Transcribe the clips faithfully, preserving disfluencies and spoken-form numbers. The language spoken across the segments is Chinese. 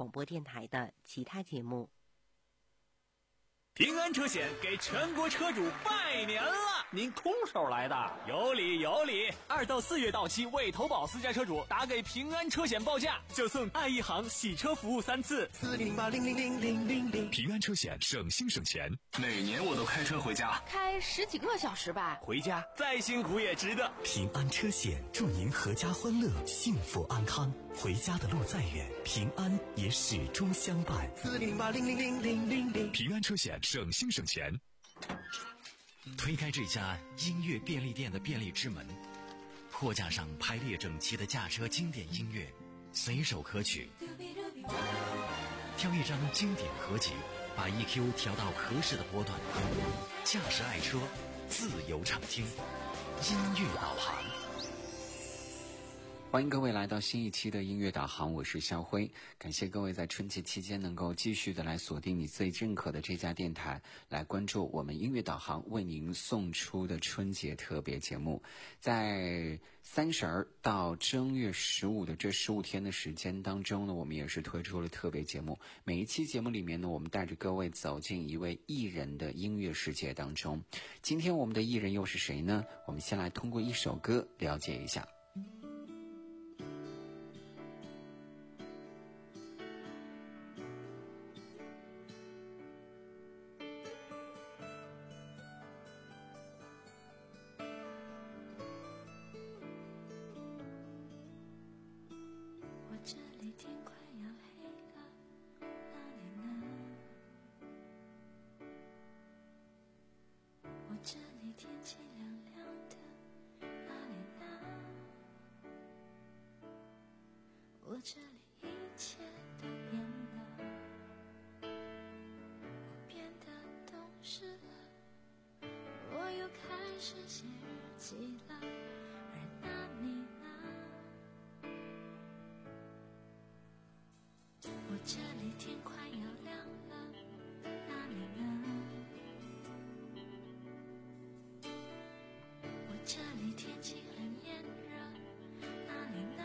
广播电台的其他节目。 平安车险给全国车主拜年了！ 您空手来的？ 有理有理！二到四月到期未投保私家车主，打给平安车险报价，就送爱一行洗车服务三次。 四零八零零零零零零。 平安车险省心省钱。 每年我都开车回家， 开十几个小时吧。 回家再辛苦也值得。 平安车险祝您阖家欢乐，幸福安康。回家的路再远，平安也始终相伴。 四零八零零零零零零。 平安车险省心省钱。 推开这家音乐便利店的便利之门，货架上排列整齐的驾车经典音乐，随手可取。挑一张经典合集，把 E Q 调到合适的波段，驾驶爱车，自由畅听，音乐导航。 欢迎各位来到新一期的音乐导航，我是肖辉。感谢各位在春节期间能够继续的来锁定你最认可的这家电台，来关注我们音乐导航为您送出的春节特别节目。在三十儿到正月十五的这十五天的时间当中呢，我们也是推出了特别节目。每一期节目里面呢，我们带着各位走进一位艺人的音乐世界当中。今天我们的艺人又是谁呢？我们先来通过一首歌了解一下。 我这里一切都变了，我变得懂事了，我又开始写日记了，而那你呢？我这里天快要亮了，那你呢？我这里天气很炎热，那你呢？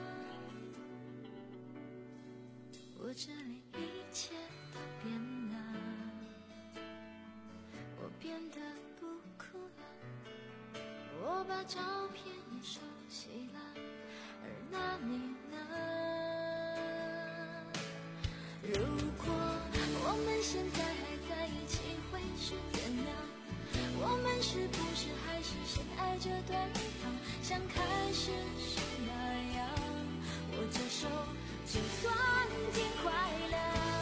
我这里一切都变了，我变得不哭了，我把照片也收起了，而那你呢？如果我们现在还在一起会是怎样？我们是不是还是深爱着对方，像开始时那样？我这手就算挺快乐，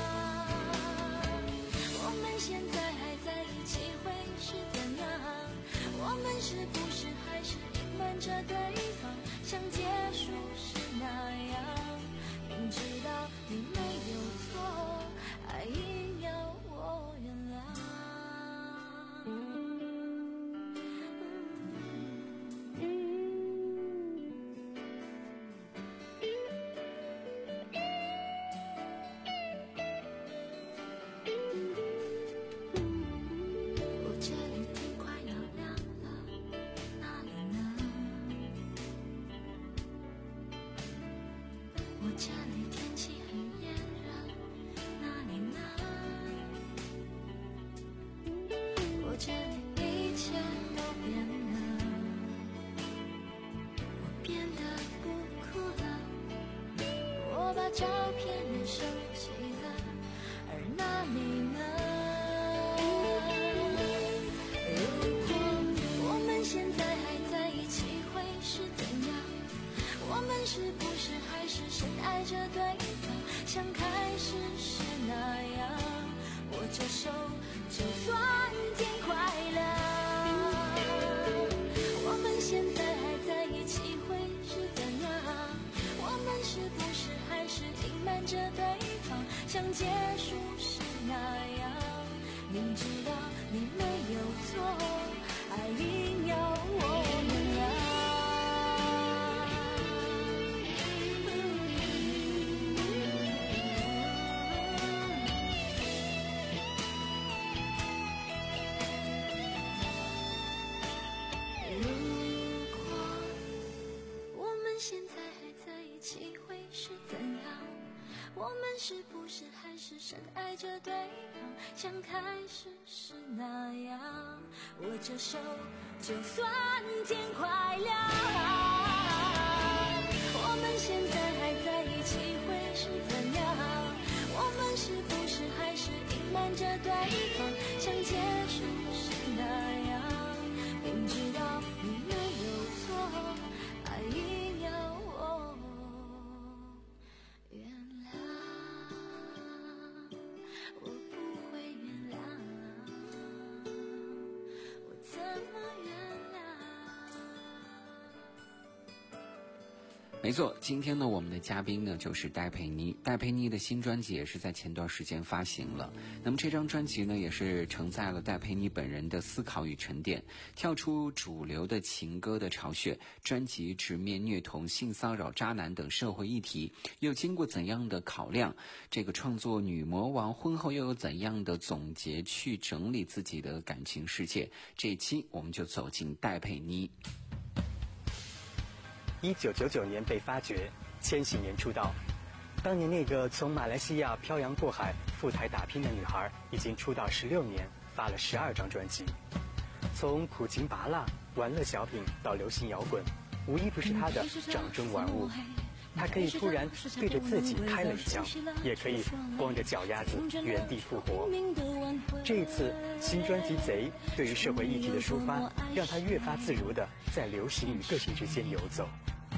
我们现在还在一起会是怎样？我们是不是还是隐瞒着对方，像结束时那样？明知道你没有错，还硬要我原谅。照片也收起了，而那你呢？如果我们现在还在一起会是怎样？我们是不是还是深爱着对方，像开始时那样？握着手就算挺快乐，我们现在还在一起会是怎样？我们是不是还是隐瞒着对方，像结束时那样？明知道你没有错，还硬要我原谅。如果我们现在还在一起会是怎样？我们是不是还是深爱着对方，像开始时那样，握着手就算天快亮。我们现在还在一起会是怎样？我们是不是还是隐瞒着对方，像结束时那样，明知道你没有错，爱硬要我原谅，我不会原谅，我怎么原谅？ 没错，今天呢，我们的嘉宾呢就是戴佩妮。戴佩妮的新专辑也是在前段时间发行了。那么这张专辑呢，也是承载了戴佩妮本人的思考与沉淀，跳出主流的情歌的巢穴。专辑直面虐童、性骚扰、渣男等社会议题，又经过怎样的考量？这个创作女魔王婚后又有怎样的总结去整理自己的感情世界？这一期我们就走进戴佩妮。 一九九九年被发掘，千禧年出道。当年那个从马来西亚漂洋过海赴台打拼的女孩，已经出道十六年，发了十二张专辑。从苦情拔辣、玩乐小品到流行摇滚，无一不是她的掌中玩物。她可以突然对着自己开了一枪，也可以光着脚丫子原地复活。这一次新专辑《贼》对于社会议题的抒发，让她越发自如地在流行与个性之间游走。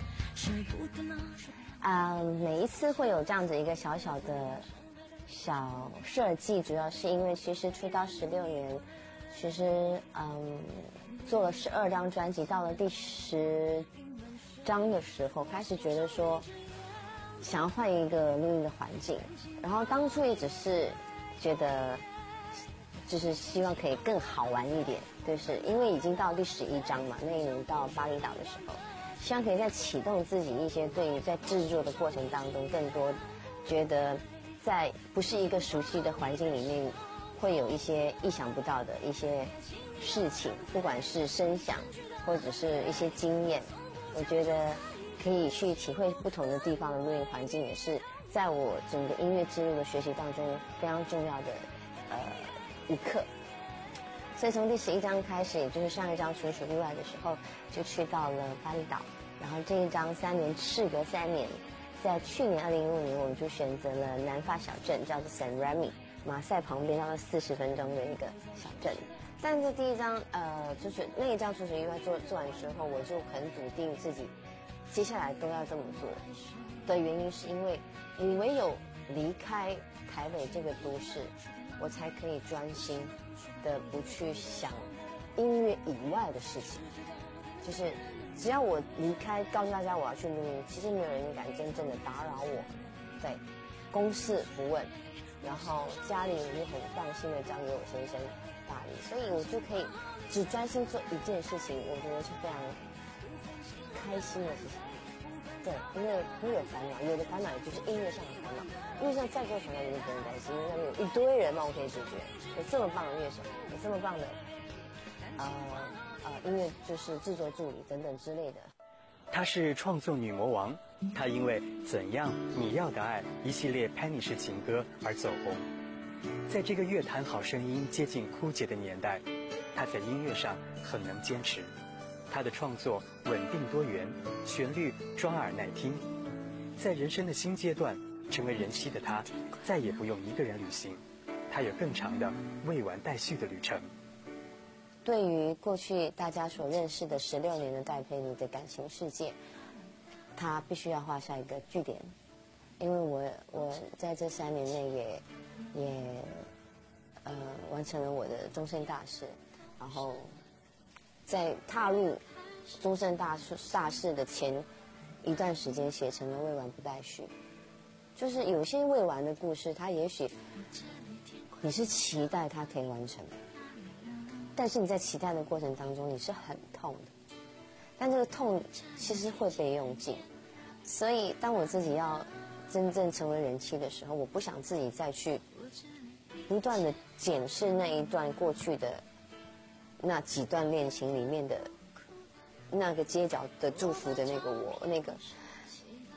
啊、呃，每一次会有这样子一个小小的小设计，主要是因为其实出道十六年，其实嗯做了十二张专辑，到了第十张的时候，开始觉得说想要换一个录音的环境，然后当初也只是觉得就是希望可以更好玩一点，就是因为已经到第十一章嘛，那一年到巴厘岛的时候。希望可以再启动自己一些对于在制作的过程当中更多觉得在不是一个熟悉的环境里面会有一些意想不到的一些事情，不管是声响或者是一些经验，我觉得可以去体会不同的地方的录音环境，也是在我整个音乐之路的学习当中非常重要的呃一课。所以从第十一章开始，也就是上一章纯属意外的时候，就去到了巴厘岛。然后这一章三年，事隔三年，在去年二零一六年，我们就选择了南法小镇，叫做 San Remi， 马赛旁边，大概四十分钟的一个小镇。但是第一章，呃，就是那一章纯属意外做做完之后，我就很笃定自己接下来都要这么做的原因，是因为你唯有离开台北这个都市，我才可以专心的不去想音乐以外的事情。就是只要我离开，告诉大家我要去录音，其实没有人敢真正的打扰我。对，公事不问，然后家里也很放心的交给我先生打理，所以我就可以只专心做一件事情，我觉得是非常开心的事情。对，因为不会有烦恼，有的烦恼也就是音乐上的烦恼，音乐上再多烦恼你就不用担心，因为那边有一堆人帮我可以解决，有这么棒的乐手，有这么棒的呃呃音乐就是制作助理等等之类的。 她是创作女魔王，她因为怎样你要的爱一系列拍你式情歌而走红。在这个乐坛好声音接近枯竭的年代，她在音乐上很能坚持。她的创作稳定多元，旋律抓耳耐听。在人生的新阶段，成为人妻的她再也不用一个人旅行，她有更长的未完待续的旅程。 对于过去大家所认识的十六年的戴佩妮的感情世界，她必须要画下一个句点，因为我我在这三年内也也呃完成了我的终身大事，然后在踏入终身大事大事的前一段时间写成了未完不待续。就是有些未完的故事，它也许你是期待它可以完成，但是你在期待的过程当中你是很痛的，但这个痛其实会被用尽。所以当我自己要真正成为人妻的时候，我不想自己再去不断的检视那一段过去的那几段恋情里面的那个街角的祝福的那个我，那个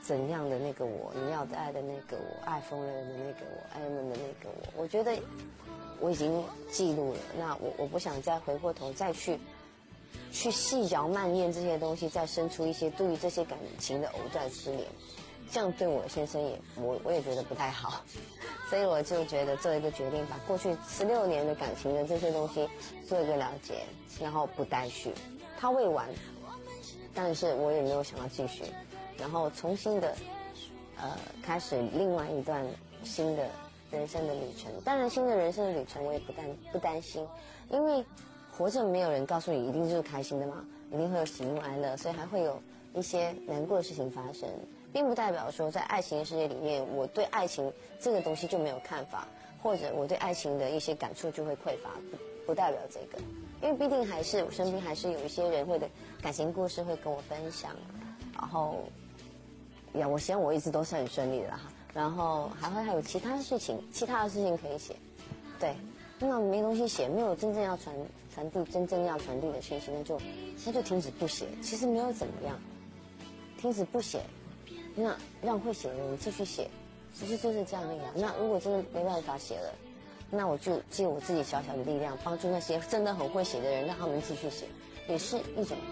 怎样的那个我，你要的爱的那个我，爱疯了人的那个我，爱人的那个我，我觉得我已经记录了。那我我不想再回过头再去去细嚼慢咽这些东西，再生出一些对于这些感情的藕断丝连，这样对我先生也我我也觉得不太好，所以我就觉得做一个决定，把过去十六年的感情的这些东西做一个了结，然后不待续。它未完，但是我也没有想要继续，然后重新的呃开始另外一段新的人生的旅程。当然新的人生的旅程我也不担不担心，因为活着没有人告诉你一定就是开心的嘛，一定会有喜怒哀乐，所以还会有一些难过的事情发生，并不代表说在爱情的世界里面我对爱情这个东西就没有看法，或者我对爱情的一些感触就会匮乏，不不代表这个，因为毕竟还是我身边还是有一些人会的感情故事会跟我分享，然后呀，我希望我一直都是很顺利的啦，然后还会还有其他事情，其他的事情可以写，对，那没东西写，没有真正要传传递真正要传递的讯息，那就那就停止不写，其实没有怎么样，停止不写，那让会写的人继续写，其实就是这样的呀。那如果真的没办法写了，那我就借我自己小小的力量，帮助那些真的很会写的人，让他们继续写，也是一种，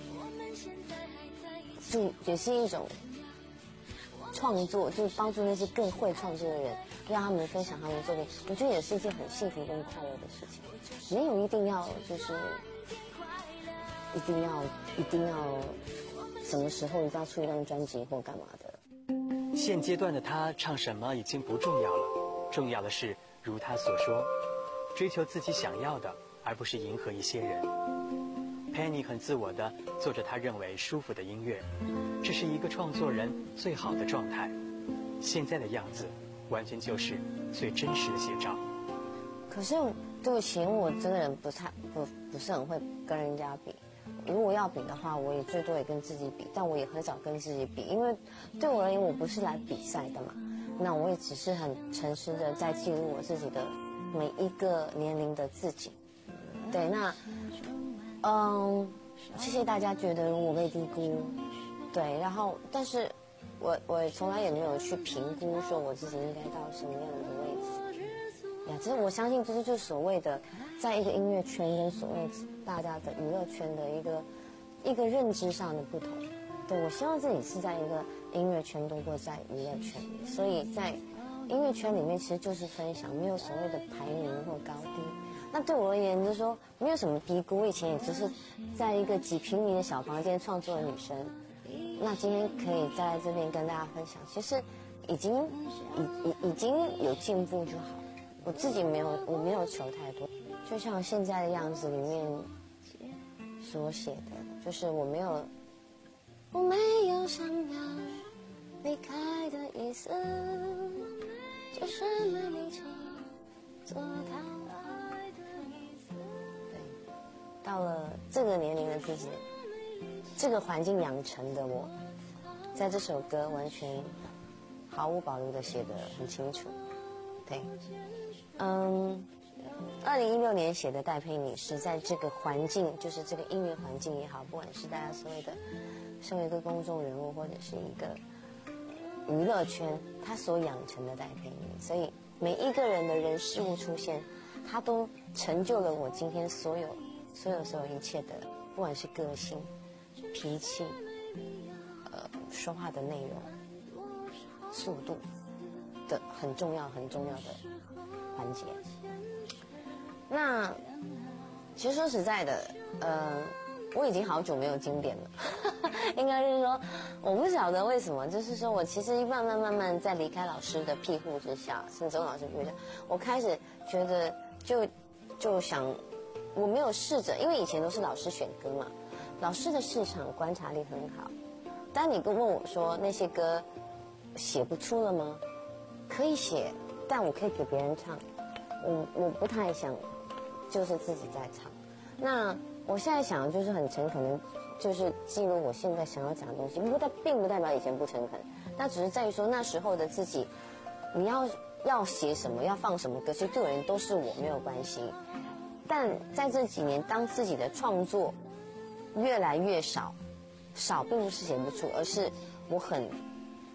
就也是一种创作，就是帮助那些更会创作的人，让他们分享他们的作品，我觉得也是一件很幸福跟快乐的事情。没有一定要就是一定要一定要什么时候一定要出一张专辑或干嘛的。 现阶段的他唱什么已经不重要了，重要的是如他所说，追求自己想要的，而不是迎合一些人。Penny 很自我地做着他认为舒服的音乐，这是一个创作人最好的状态。现在的样子，完全就是最真实的写照。 可是对不起，因为我这个人不太不不是很会跟人家比。如果要比的话，我也最多也跟自己比，但我也很少跟自己比，因为对我而言，我不是来比赛的嘛。那我也只是很诚实的在记录我自己的每一个年龄的自己。对，那嗯，谢谢大家觉得我被低估，对，然后但是我我从来也没有去评估说我自己应该到什么样的位置呀。其实我相信这就是所谓的在一个音乐圈跟所谓大家的娱乐圈的一个一个认知上的不同。对，我希望自己是在一个音乐圈多过在娱乐圈里，所以在音乐圈里面其实就是分享，没有所谓的排名或高低。那对我而言就是说没有什么低估，我以前也只是在一个几平米的小房间创作的女生，那今天可以再来这边跟大家分享，其实已经已已已经有进步就好，我自己没有我没有求太多，就像现在的样子里面所写的，就是我没有我没有想要离开的意思，就是没力气做他爱的意思。对，到了这个年龄的自己，这个环境养成的我，在这首歌完全毫无保留的写得很清楚。对，嗯，二零一六年写的《戴佩妮》是在这个环境，就是这个音乐环境也好，不管是大家所谓的身为一个公众人物或者是一个娱乐圈，他所养成的戴佩妮，所以每一个人的人事物出现，他都成就了我今天所有所有所有一切的，不管是个性、脾气，呃，说话的内容、速度的很重要很重要的环节。那其实说实在的，呃，我已经好久没有经典了，应该是说，我不晓得为什么，就是说我其实慢慢慢慢在离开老师的庇护之下，甚至周老师庇护之下，我开始觉得就就想，我没有试着，因为以前都是老师选歌嘛，老师的市场观察力很好。当你跟问我说那些歌写不出了吗？可以写，但我可以给别人唱，我我不太想就是自己在唱。那我现在想的就是很诚恳的，就是记录我现在想要讲的东西，不代并不代表以前不诚恳，那只是在于说那时候的自己，你要要写什么，要放什么歌，其实对我而言都是我没有关系。但在这几年，当自己的创作越来越少，少并不是写不出，而是我很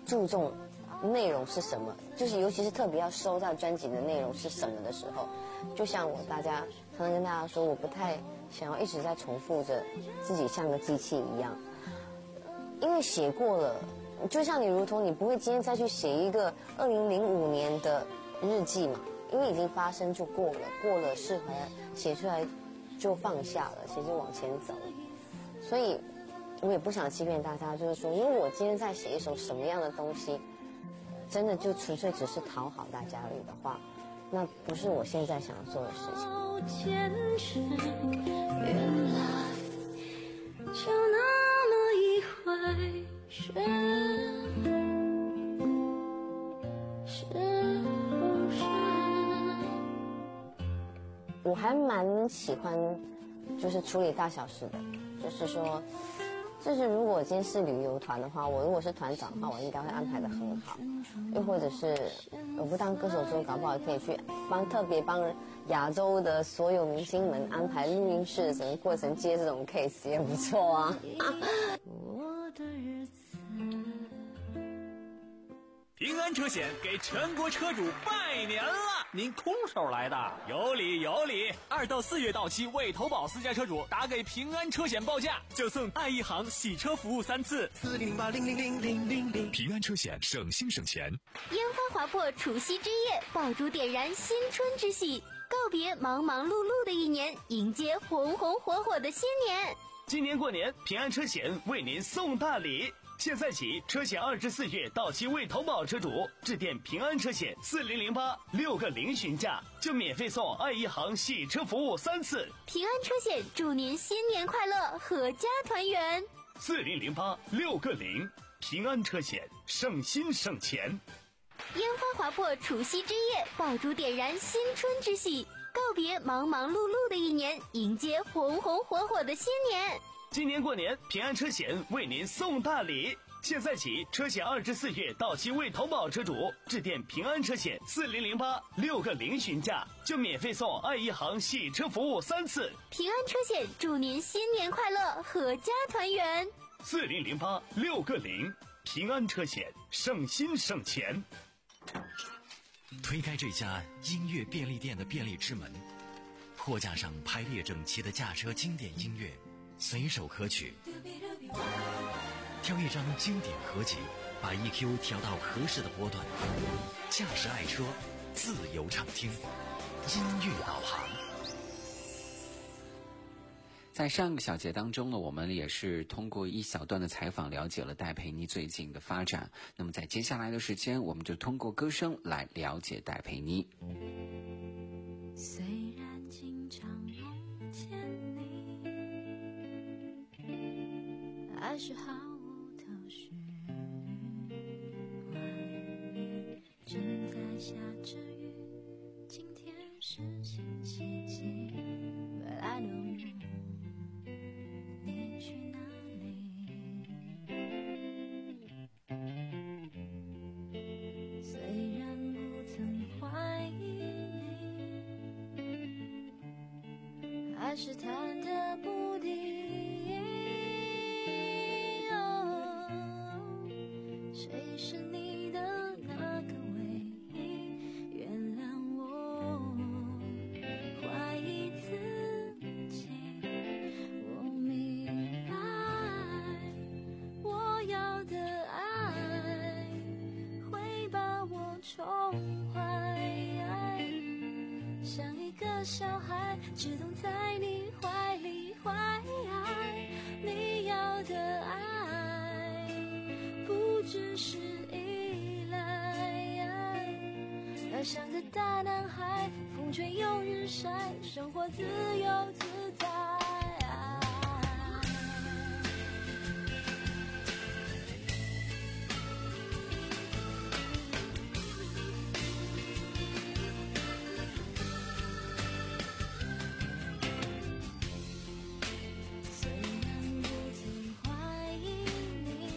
注重内容是什么，就是尤其是特别要收到专辑的内容是什么的时候，就像我大家常常跟大家说，我不太想要一直在重复着自己像个机器一样，因为写过了，就像你如同你不会今天再去写一个二零零五年的日记嘛，因为已经发生就过了，过了适合写出来就放下了，其实往前走，所以我也不想欺骗大家，就是说如果我今天在写一首什么样的东西，真的就纯粹只是讨好大家而已的话，那不是我现在想要做的事情。原来就那么一回事，是不是？我还蛮喜欢就是处理大小事的，就是说就是如果我今天是旅游团的话，我如果是团长的话，我应该会安排得很好。又或者是我不当歌手之后，搞不好可以去帮特别帮亚洲的所有明星们安排录音室的整个过程，接这种 case 也不错啊。我的日子。 平安车险给全国车主拜年了！ 您空手来的？ 有理有理！二到四月到期未投保私家车主打给平安车险报价，就送爱一行洗车服务三次。 四零零八零零零零零零。 平安车险省心省钱。 烟花划破除夕之夜，爆竹点燃新春之喜，告别忙忙碌碌的一年，迎接红红火火的新年。 今年过年，平安车险为您送大礼。现在起，车险二至四月到期未投保车主，致电平安车险四零零八六个零询价，就免费送爱一行洗车服务三次。 平安车险祝您新年快乐，阖家团圆。 四零零八六个零，平安车险省心省钱。 烟花划破除夕之夜，爆竹点燃新春之喜，告别忙忙碌碌的一年，迎接红红火火的新年。 今年过年，平安车险为您送大礼。现在起，车险二至四月到期未投保车主，致电平安车险四零零八六个零询价，就免费送爱一行洗车服务三次。 平安车险祝您新年快乐，阖家团圆。 四零零八六个零，平安车险省心省钱。 推开这家音乐便利店的便利之门，货架上排列整齐的驾车经典音乐，随手可取。挑一张经典合集，把 E Q 调到合适的波段，驾驶爱车，自由畅听，音乐导航。 在上个小节当中呢，我们也是通过一小段的采访了解了戴佩妮最近的发展。那么在接下来的时间，我们就通过歌声来了解戴佩妮。 虽然经常梦见你，还是毫无头绪，外面正在下着雨，今天是星期几 But I don't know你去哪里。虽然不曾怀疑你，还是忐忑不定。谁是你的那个唯一？原谅我怀疑自己。我明白，我要的爱会把我宠坏，像一个小孩，只懂在你怀里怀。你要的爱不只是依赖，而像个大男孩，风吹又日晒，生活自由自在。虽然不曾怀疑你，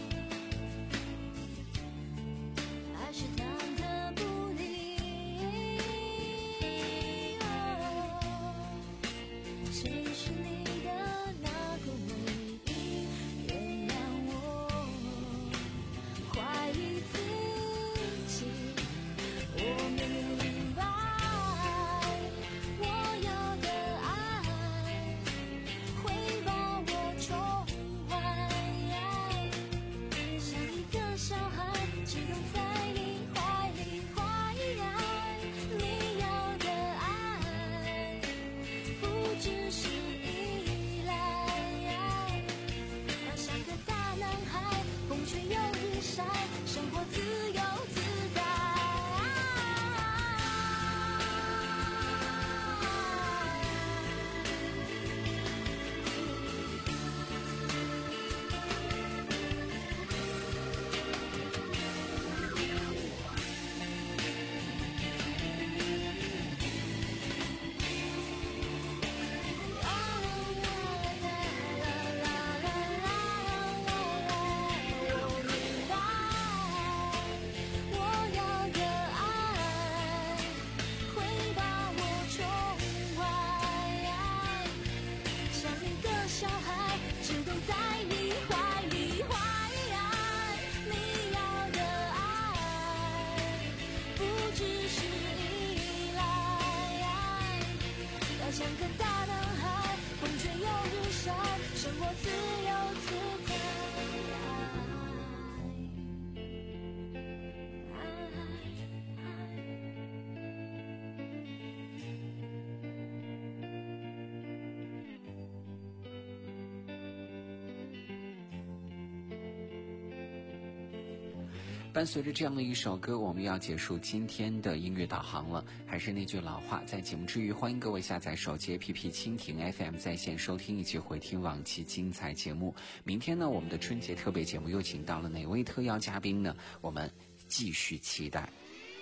还是忐忑不定。谁是你伴随着这样的一首歌，我们要结束今天的音乐导航了。还是那句老话，在节目之余，欢迎各位下载手机 A P P 蜻蜓 F M 在线收听以及回听往期精彩节目。明天呢，我们的春节特别节目又请到了哪位特邀嘉宾呢？我们继续期待。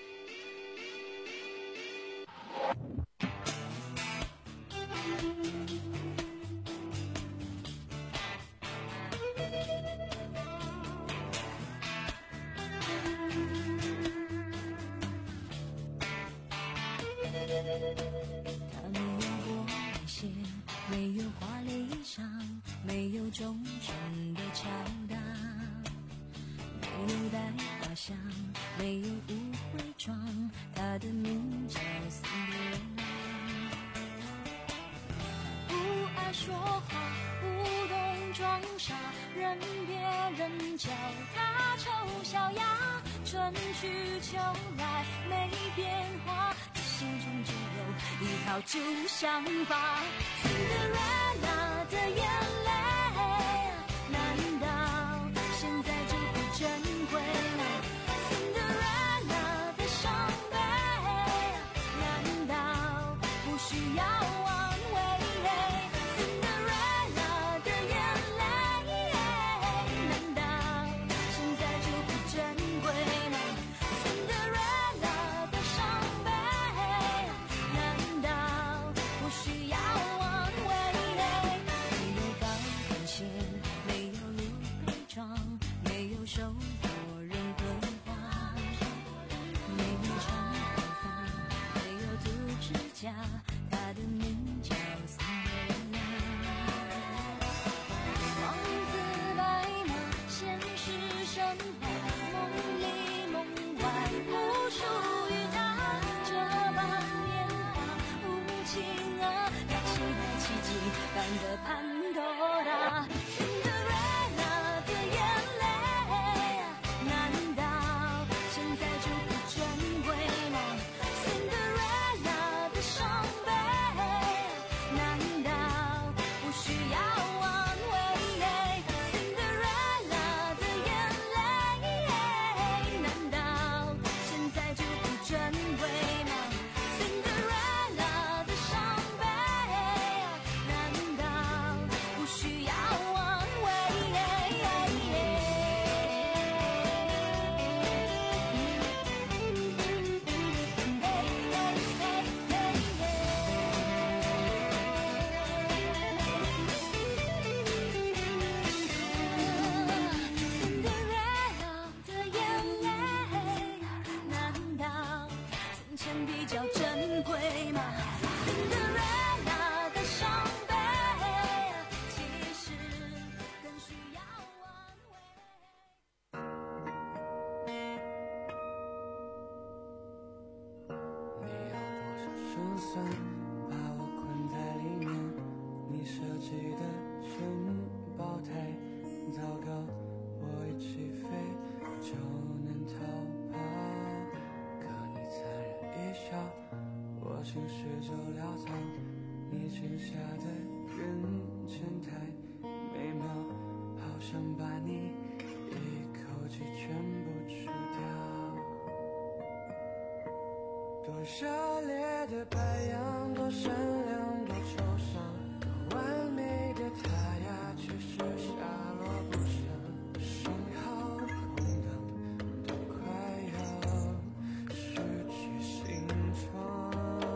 他没有过一些，没有华丽衣裳，没有忠诚的敲打，没有带花香，没有不会装，他的名叫森德瑞拉。不爱说话，不懂装傻，任别人叫他丑小鸭，春去秋来没变化，心中只有一套旧想法。森德瑞拉的眼泪，难道现在就不珍贵了？森德瑞拉的伤悲，难道不需要安慰？森德瑞拉的眼泪，难道现在就不珍贵了？森德瑞拉的伤悲，难道不需要安慰？没有高跟鞋，没有路被撞，没有受过任何话，没有长头发，没有涂指甲，他的名叫森德瑞拉。王子白马，现实生活，梦里梦外不属于他，这般变化无情啊，他期待奇迹般的潘多拉。森德瑞拉的眼泪，难道现在就不珍贵了？森德瑞拉的伤悲，难道不需要安慰？森德瑞拉的眼泪，难道现在就不珍贵吗？森德瑞拉的伤悲，难道不需要安慰？森德瑞拉的眼泪，难道从前比较珍贵吗？森德瑞拉的伤悲，其实更需要安慰。 你有多少胜算，把我困在里面？你设计的城堡太糟糕，我一起飞就能逃跑。可你残忍一笑，我情绪就潦草。你剪下的人间太美妙，好想把你一口气全部吃掉。多热烈的白羊，多善良，多抽象，多完美的他呀，却是下落不详。心好空荡，都快要失去形状。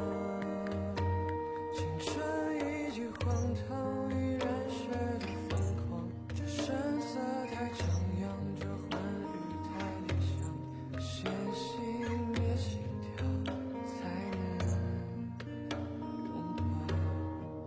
青春已经荒唐，已染血的疯狂，这声色太张扬，这欢愉太理想，先熄灭心跳，才能拥抱。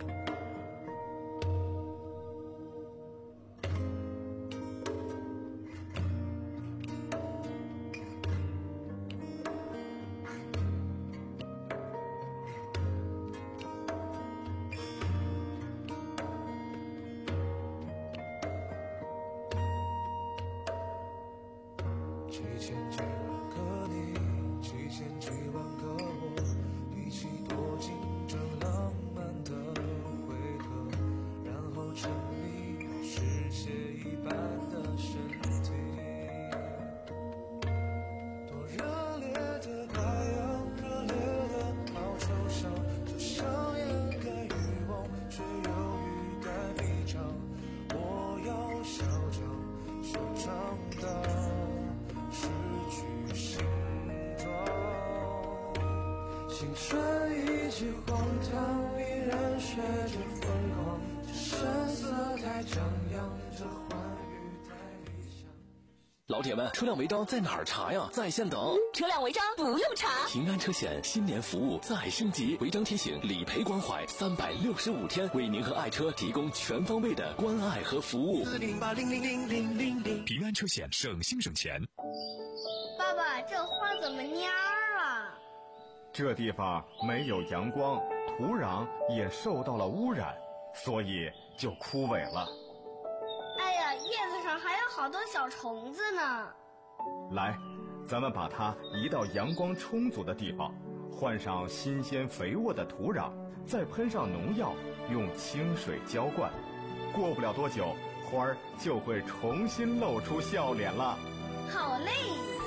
青春一记荒唐，依然学着疯狂，这声色太张扬，这欢愉太理想。 老铁们，车辆违章在哪儿查呀？在线等。 车辆违章不用查， 平安车险新年服务再升级，违章提醒、理赔关怀，三百六十五天为您和爱车提供全方位的关爱和服务。 四零八零零零零零零，平安车险，省心省钱。 爸爸，这花怎么蔫儿了？ 这地方没有阳光，土壤也受到了污染，所以就枯萎了。 哎呀，叶子上还有好多小虫子呢。 来，咱们把它移到阳光充足的地方，换上新鲜肥沃的土壤，再喷上农药，用清水浇灌。过不了多久，花儿就会重新露出笑脸了。 好嘞！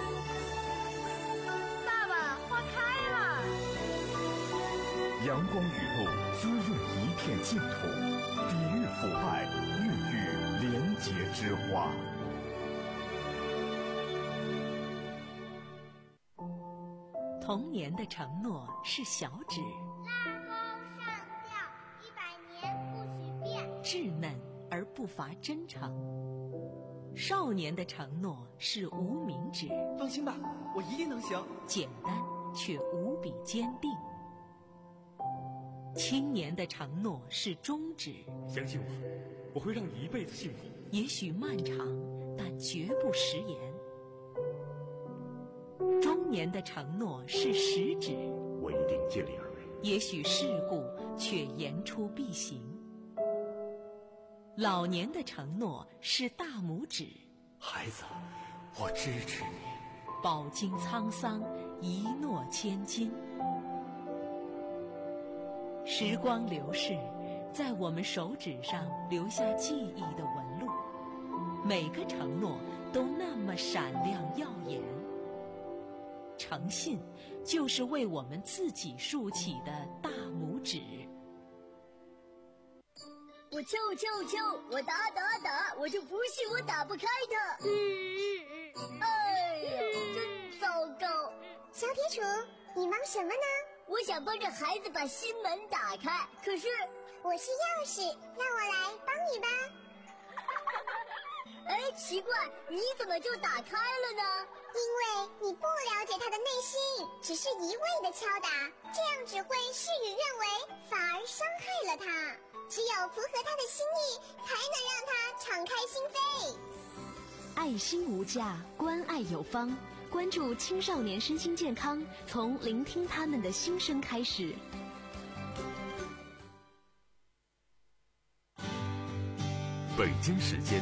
爸爸，花开了！ 阳光雨露滋润一片净土，抵御腐败，孕育廉洁之花。 童年的承诺是小指， 拉钩上吊，一百年不许变， 稚嫩而不乏真诚。少年的承诺是无名指， 放心吧，我一定能行。 简单却无比坚定。青年的承诺是中指， 相信我，我会让你一辈子幸福。 也许漫长，但绝不食言。中年的承诺是食指， 我一定尽力而为。 也许世故，却言出必行。老年的承诺是大拇指， 孩子，我支持你。 饱经沧桑，一诺千金。时光流逝，在我们手指上留下记忆的纹路，每个承诺都那么闪亮耀眼。诚信就是为我们自己竖起的大拇指。 我敲敲敲，我打打打，我就不信我打不开它。嗯，哎呀，真糟糕！ 小铁杵，你忙什么呢？ 我想帮着孩子把新门打开，可是我是钥匙，让我来帮你吧。 哎，奇怪，你怎么就打开了呢？ 因为你不了解他的内心，只是一味的敲打，这样只会事与愿违，反而伤害了他。只有符合他的心意，才能让他敞开心扉。 爱心无价，关爱有方。关注青少年身心健康，从聆听他们的心声开始。 北京时间